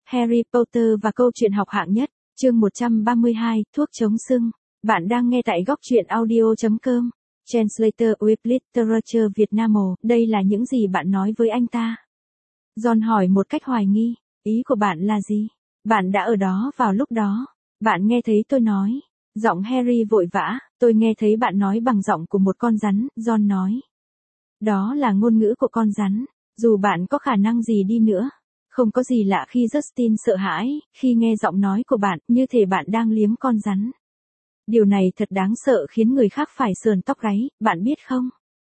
Harry Potter và câu chuyện học hạng nhất, chương 132, thuốc chống sưng. Bạn đang nghe tại góc truyện audio.com. Translator with Literature Vietnam. Đây là những gì bạn nói với anh ta? John hỏi một cách hoài nghi. Ý của bạn là gì? Bạn đã ở đó vào lúc đó. Bạn nghe thấy tôi nói. Giọng Harry vội vã. Tôi nghe thấy bạn nói bằng giọng của một con rắn, John nói. Đó là ngôn ngữ của con rắn. Dù bạn có khả năng gì đi nữa. Không có gì lạ khi Justin sợ hãi, khi nghe giọng nói của bạn, như thể bạn đang liếm con rắn. Điều này thật đáng sợ khiến người khác phải sờn tóc gáy, bạn biết không?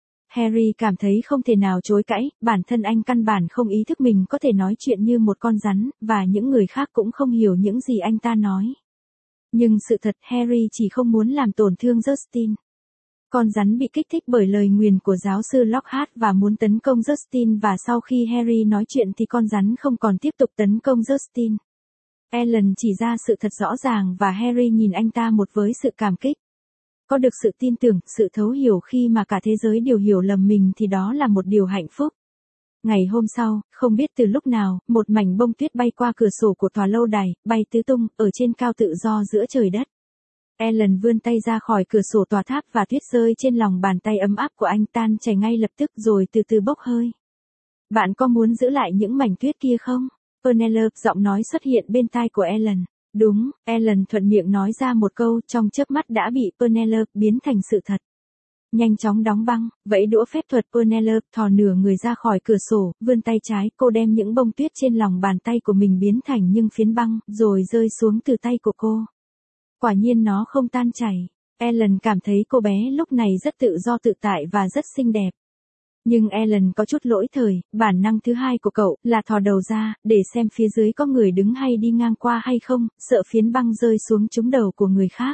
Harry cảm thấy không thể nào chối cãi, bản thân anh căn bản không ý thức mình có thể nói chuyện như một con rắn, và những người khác cũng không hiểu những gì anh ta nói. Nhưng sự thật Harry chỉ không muốn làm tổn thương Justin. Con rắn bị kích thích bởi lời nguyền của giáo sư Lockhart và muốn tấn công Justin, và sau khi Harry nói chuyện thì con rắn không còn tiếp tục tấn công Justin. Ellen chỉ ra sự thật rõ ràng và Harry nhìn anh ta một với sự cảm kích. Có được sự tin tưởng, sự thấu hiểu khi mà cả thế giới đều hiểu lầm mình thì đó là một điều hạnh phúc. Ngày hôm sau, không biết từ lúc nào, một mảnh bông tuyết bay qua cửa sổ của tòa lâu đài, bay tứ tung, ở trên cao tự do giữa trời đất. Ellen vươn tay ra khỏi cửa sổ tòa tháp và tuyết rơi trên lòng bàn tay ấm áp của anh tan chảy ngay lập tức rồi từ từ bốc hơi. Bạn có muốn giữ lại những mảnh tuyết kia không? Penelope giọng nói xuất hiện bên tai của Ellen. Đúng, Ellen thuận miệng nói ra một câu trong chớp mắt đã bị Penelope biến thành sự thật. Nhanh chóng đóng băng, vẫy đũa phép thuật Penelope thò nửa người ra khỏi cửa sổ, vươn tay trái, cô đem những bông tuyết trên lòng bàn tay của mình biến thành những phiến băng, rồi rơi xuống từ tay của cô. Quả nhiên nó không tan chảy. Ellen cảm thấy cô bé lúc này rất tự do tự tại và rất xinh đẹp. Nhưng Ellen có chút lỗi thời, bản năng thứ hai của cậu là thò đầu ra, để xem phía dưới có người đứng hay đi ngang qua hay không, sợ phiến băng rơi xuống trúng đầu của người khác.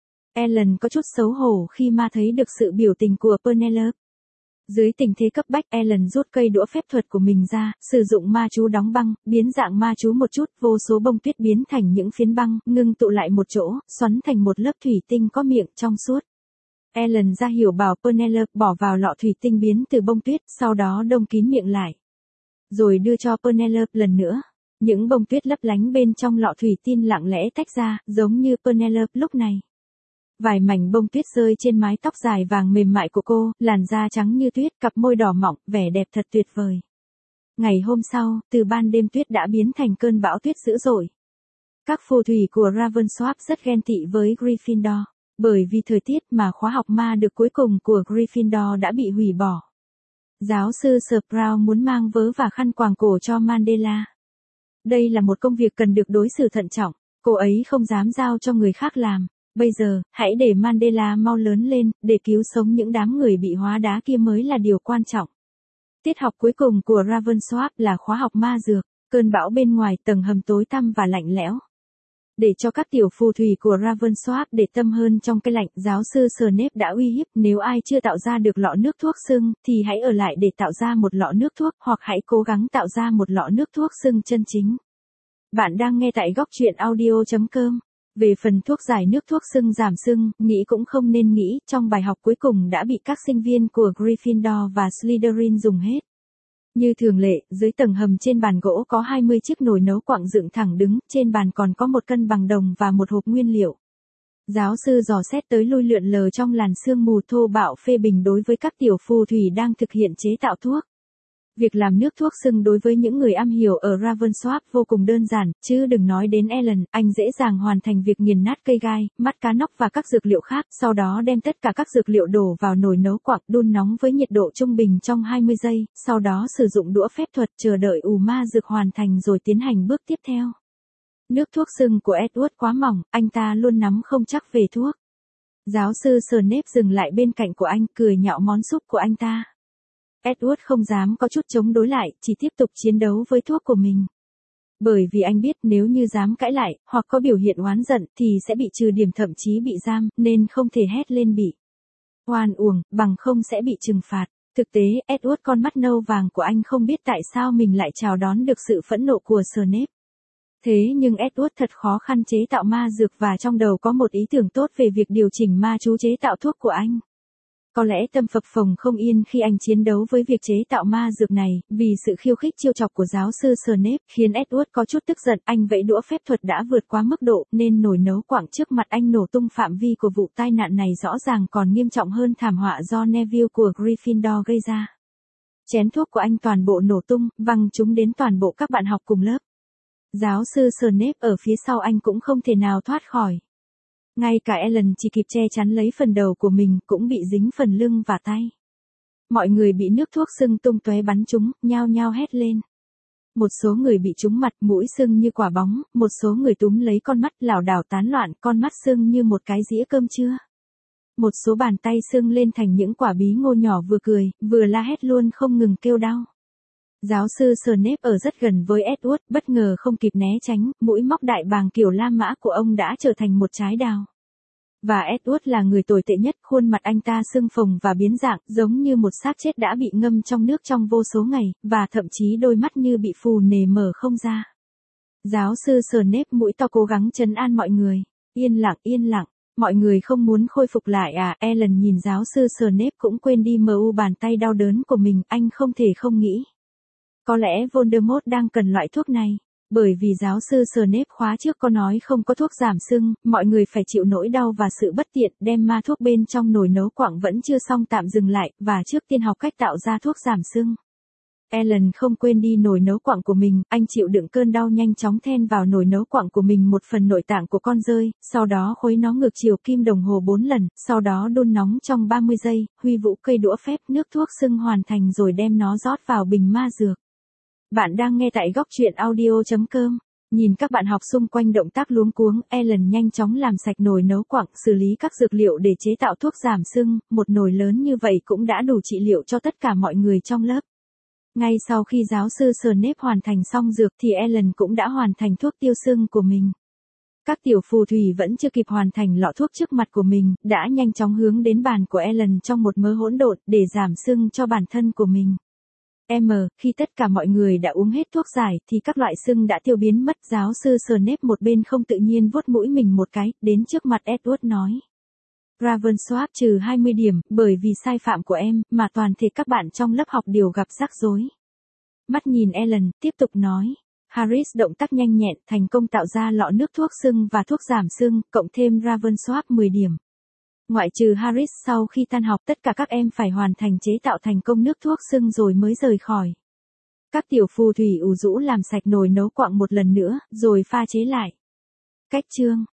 Ellen có chút xấu hổ khi mà thấy được sự biểu tình của Penelope. Dưới tình thế cấp bách, Ellen rút cây đũa phép thuật của mình ra, sử dụng ma chú đóng băng, biến dạng ma chú một chút, vô số bông tuyết biến thành những phiến băng, ngưng tụ lại một chỗ, xoắn thành một lớp thủy tinh có miệng trong suốt. Ellen ra hiểu bảo Penelope bỏ vào lọ thủy tinh biến từ bông tuyết, sau đó đông kín miệng lại. Rồi đưa cho Penelope lần nữa. Những bông tuyết lấp lánh bên trong lọ thủy tinh lặng lẽ tách ra, giống như Penelope lúc này. Vài mảnh bông tuyết rơi trên mái tóc dài vàng mềm mại của cô, làn da trắng như tuyết, cặp môi đỏ mọng, vẻ đẹp thật tuyệt vời. Ngày hôm sau, từ ban đêm tuyết đã biến thành cơn bão tuyết dữ dội. Các phù thủy của Ravensworth rất ghen tị với Gryffindor, bởi vì thời tiết mà khóa học ma được cuối cùng của Gryffindor đã bị hủy bỏ. Giáo sư Sprout muốn mang vớ và khăn quàng cổ cho Mandela. Đây là một công việc cần được đối xử thận trọng, cô ấy không dám giao cho người khác làm. Bây giờ, hãy để Mandela mau lớn lên, để cứu sống những đám người bị hóa đá kia mới là điều quan trọng. Tiết học cuối cùng của Ravensworth là khóa học ma dược, cơn bão bên ngoài tầng hầm tối tăm và lạnh lẽo. Để cho các tiểu phù thủy của Ravensworth để tâm hơn trong cái lạnh, giáo sư Snape đã uy hiếp nếu ai chưa tạo ra được lọ nước thuốc sưng, thì hãy ở lại để tạo ra một lọ nước thuốc, hoặc hãy cố gắng tạo ra một lọ nước thuốc sưng chân chính. Bạn đang nghe tại góc truyện audio.com. Về phần thuốc giải nước thuốc sưng giảm sưng, nghĩ cũng không nên nghĩ, trong bài học cuối cùng đã bị các sinh viên của Gryffindor và Slytherin dùng hết. Như thường lệ, dưới tầng hầm trên bàn gỗ có 20 chiếc nồi nấu quặng dựng thẳng đứng, trên bàn còn có một cân bằng đồng và một hộp nguyên liệu. Giáo sư dò xét tới lui lượn lờ trong làn sương mù thô bạo phê bình đối với các tiểu phù thủy đang thực hiện chế tạo thuốc. Việc làm nước thuốc sưng đối với những người am hiểu ở Ravensworth vô cùng đơn giản, chứ đừng nói đến Ellen, anh dễ dàng hoàn thành việc nghiền nát cây gai, mắt cá nóc và các dược liệu khác, sau đó đem tất cả các dược liệu đổ vào nồi nấu quặng, đun nóng với nhiệt độ trung bình trong 20 giây, sau đó sử dụng đũa phép thuật chờ đợi ủ ma dược hoàn thành rồi tiến hành bước tiếp theo. Nước thuốc sưng của Edward quá mỏng, anh ta luôn nắm không chắc về thuốc. Giáo sư Snape dừng lại bên cạnh của anh, cười nhạo món súp của anh ta. Edward không dám có chút chống đối lại, chỉ tiếp tục chiến đấu với thuốc của mình. Bởi vì anh biết nếu như dám cãi lại, hoặc có biểu hiện oán giận, thì sẽ bị trừ điểm thậm chí bị giam, nên không thể hét lên bị oan uổng, bằng không sẽ bị trừng phạt. Thực tế, Edward con mắt nâu vàng của anh không biết tại sao mình lại chào đón được sự phẫn nộ của Snape. Thế nhưng Edward thật khó khăn chế tạo ma dược và trong đầu có một ý tưởng tốt về việc điều chỉnh ma chú chế tạo thuốc của anh. Có lẽ tâm phập phồng không yên khi anh chiến đấu với việc chế tạo ma dược này, vì sự khiêu khích chiêu chọc của giáo sư Snape khiến Edward có chút tức giận, anh vẫy đũa phép thuật đã vượt quá mức độ, nên nồi nấu quặng trước mặt anh nổ tung. Phạm vi của vụ tai nạn này rõ ràng còn nghiêm trọng hơn thảm họa do Neville của Gryffindor gây ra. Chén thuốc của anh toàn bộ nổ tung, văng chúng đến toàn bộ các bạn học cùng lớp. Giáo sư Snape ở phía sau anh cũng không thể nào thoát khỏi. Ngay cả Ellen chỉ kịp che chắn lấy phần đầu của mình cũng bị dính phần lưng và tay. Mọi người bị nước thuốc sưng tung tóe bắn chúng, nhao nhao hét lên. Một số người bị trúng mặt, mũi sưng như quả bóng, một số người túm lấy con mắt lảo đảo tán loạn, con mắt sưng như một cái dĩa cơm trưa. Một số bàn tay sưng lên thành những quả bí ngô nhỏ, vừa cười, vừa la hét luôn không ngừng kêu đau. Giáo sư Snape ở rất gần với Edward, bất ngờ không kịp né tránh, mũi móc đại bàng kiểu La Mã của ông đã trở thành một trái đào. Và Edward là người tồi tệ nhất, khuôn mặt anh ta sưng phồng và biến dạng, giống như một xác chết đã bị ngâm trong nước trong vô số ngày, và thậm chí đôi mắt như bị phù nề mở không ra. Giáo sư Snape mũi to cố gắng trấn an mọi người. Yên lặng, mọi người không muốn khôi phục lại à? Ellen nhìn giáo sư Snape cũng quên đi bàn tay đau đớn của mình, anh không thể không nghĩ. Có lẽ Voldemort đang cần loại thuốc này. Bởi vì giáo sư Snape khóa trước có nói không có thuốc giảm sưng, mọi người phải chịu nỗi đau và sự bất tiện, đem ma thuốc bên trong nồi nấu quặng vẫn chưa xong tạm dừng lại, và trước tiên học cách tạo ra thuốc giảm sưng. Ellen không quên đi nồi nấu quặng của mình, anh chịu đựng cơn đau nhanh chóng then vào nồi nấu quặng của mình một phần nội tạng của con rơi, sau đó khuấy nó ngược chiều kim đồng hồ 4 lần, sau đó đun nóng trong 30 giây, huy vũ cây đũa phép, nước thuốc sưng hoàn thành rồi đem nó rót vào bình ma dược. Bạn đang nghe tại góc truyện audio.com. Nhìn các bạn học xung quanh động tác luống cuống, Ellen nhanh chóng làm sạch nồi nấu quặng, xử lý các dược liệu để chế tạo thuốc giảm sưng, một nồi lớn như vậy cũng đã đủ trị liệu cho tất cả mọi người trong lớp. Ngay sau khi giáo sư Snape hoàn thành xong dược thì Ellen cũng đã hoàn thành thuốc tiêu sưng của mình. Các tiểu phù thủy vẫn chưa kịp hoàn thành lọ thuốc trước mặt của mình, đã nhanh chóng hướng đến bàn của Ellen trong một mớ hỗn độn để giảm sưng cho bản thân của mình. Khi tất cả mọi người đã uống hết thuốc giải thì các loại sưng đã tiêu biến mất. Giáo sư Snape một bên không tự nhiên vuốt mũi mình một cái, đến trước mặt Edward nói. Ravensworth trừ 20 điểm, bởi vì sai phạm của em, mà toàn thể các bạn trong lớp học đều gặp rắc rối. Mắt nhìn Ellen, tiếp tục nói. Harris động tác nhanh nhẹn, thành công tạo ra lọ nước thuốc sưng và thuốc giảm sưng, cộng thêm Ravensworth 10 điểm. Ngoại trừ Harris, sau khi tan học tất cả các em phải hoàn thành chế tạo thành công nước thuốc sưng rồi mới rời khỏi. Các tiểu phù thủy ủ rũ làm sạch nồi nấu quặng một lần nữa, rồi pha chế lại. Cách chương